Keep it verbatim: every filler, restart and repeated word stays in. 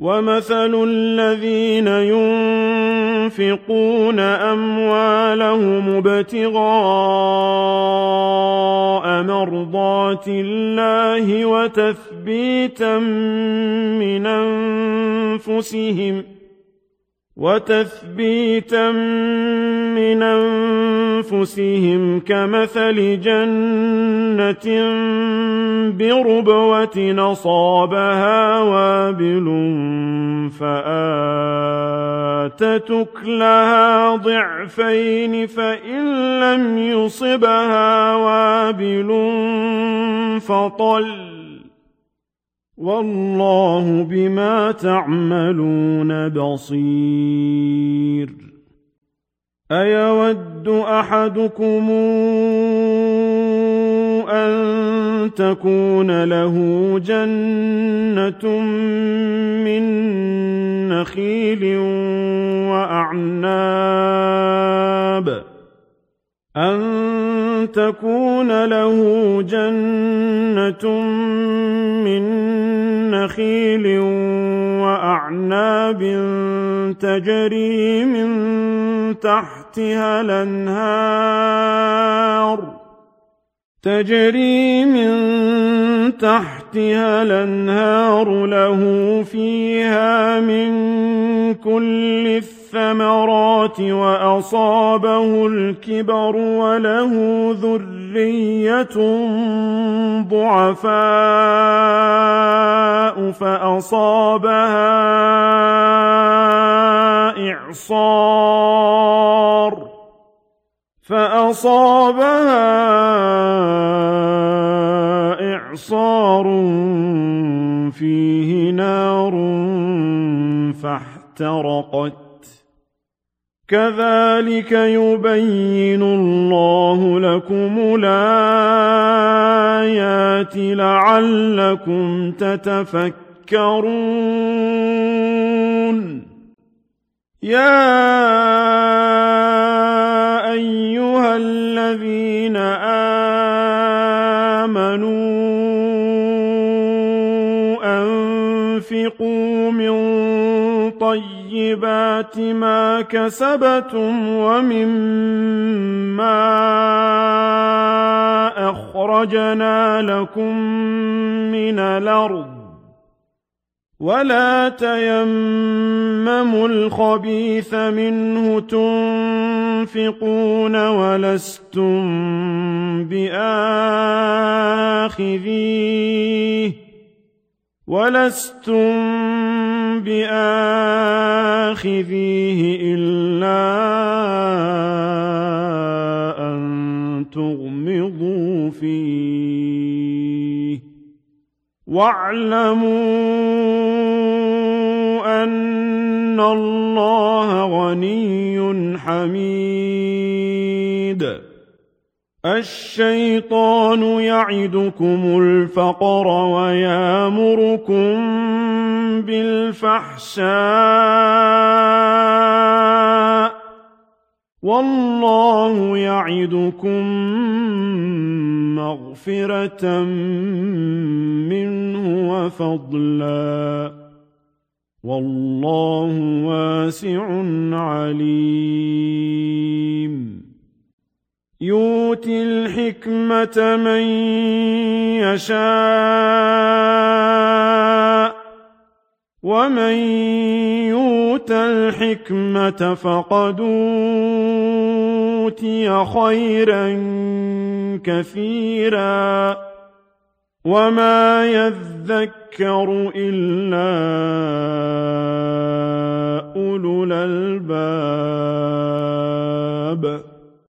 ومثل الذين ينفقون أموالهم ابتغاء مرضات الله وتثبيتا من أنفسهم وتثبيتا من أنفسهم كمثل جنة بربوة أصابها وابل فآتت أكلها ضعفين فإن لم يصبها وابل فطل والله بما تعملون بصير. أيود أحدكم أن تكون له جنة من نخيل وأعناب أن تكون له جنة من نخيل وأعناب تجري من تحتها الأنهار تجري من تحتها الأنهار له فيها من كل الثمرات وأصابه الكبر وله ذرية ضعفاء فأصابها إعصار فأصابها إعصار فيه نار فاحترقت كذلك يبين الله لكم الآيات لعلكم تتفكرون. يا أيها الذين آمنوا أنفقوا من طيبات ما كسبتم ومما أخرجنا لكم من الأرض ولا تيمموا الخبيث منه تنفقون ولستم بآخذيه ولستم بآخذيه إلا أن تغمضوا فيه واعلموا أن الله غني حميد. الشيطان يعدكم الفقر ويأمركم بالفحشاء والله يعدكم مغفرة منه وفضلا والله واسع عليم. يؤتي الحكمة من يشاء ومن يؤت الحكمة فقد أوتي خيرا كثيرا وما يذكر إلا